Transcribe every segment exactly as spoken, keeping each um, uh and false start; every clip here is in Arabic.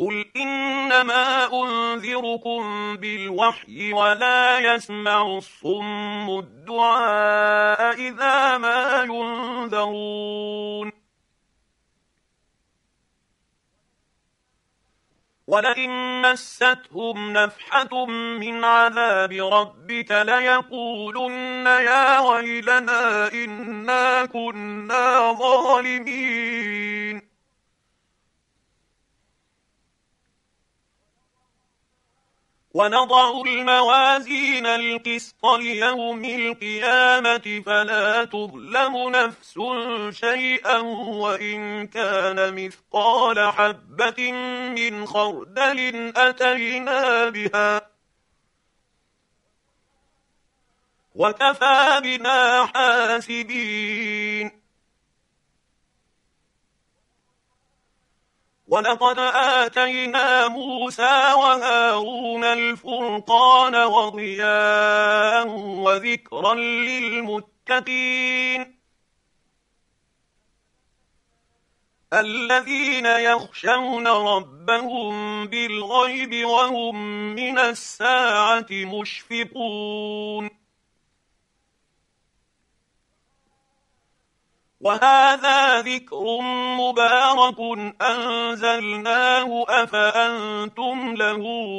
قل إنما أنذركم بالوحي ولا يسمع الصم الدعاء إذا ما ينذرون ولئن مستهم نفحة من عذاب ربك ليقولن يا ويلنا إنا كنا ظالمين ونضع الموازين القسط ليوم القيامة فلا تظلم نفس شيئا وإن كان مثقال حبة من خردل أتينا بها وكفى بنا حاسبين ولقد آتينا موسى وهارون الفرقان وضياء وذكرا للمتقين الذين يخشون ربهم بالغيب وهم من الساعة مشفقون وهذا ذكر مبارك أنزلناه أفأنتم له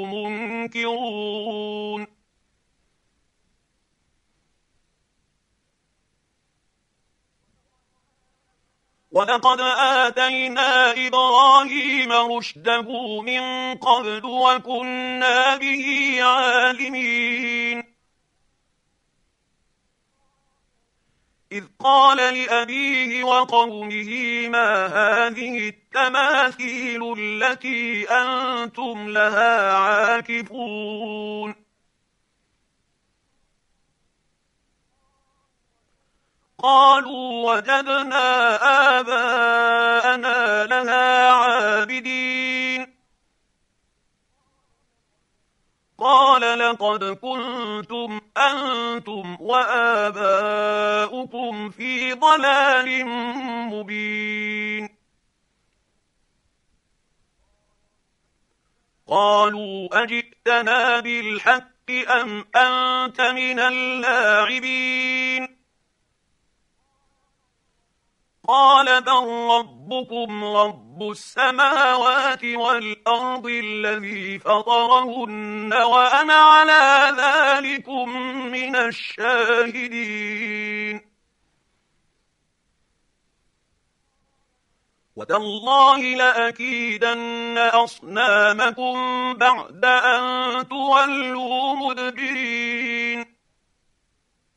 منكرون ولقد آتينا إبراهيم رشده من قبل وكنا به عالمين إذ قال لأبيه وقومه ما هذه التماثيل التي أنتم لها عاكفون قالوا وجدنا آباءنا لها عابدين قال لقد كنتم أنتم وآباؤكم في ضلال مبين قالوا أجئتنا بالحق أم أنت من اللاعبين قال بل ربكم رب السماوات والأرض الذي فطرهن وأنا على ذلكم من الشاهدين وتالله لأكيدن أصنامكم بعد أن تولوا مدبرين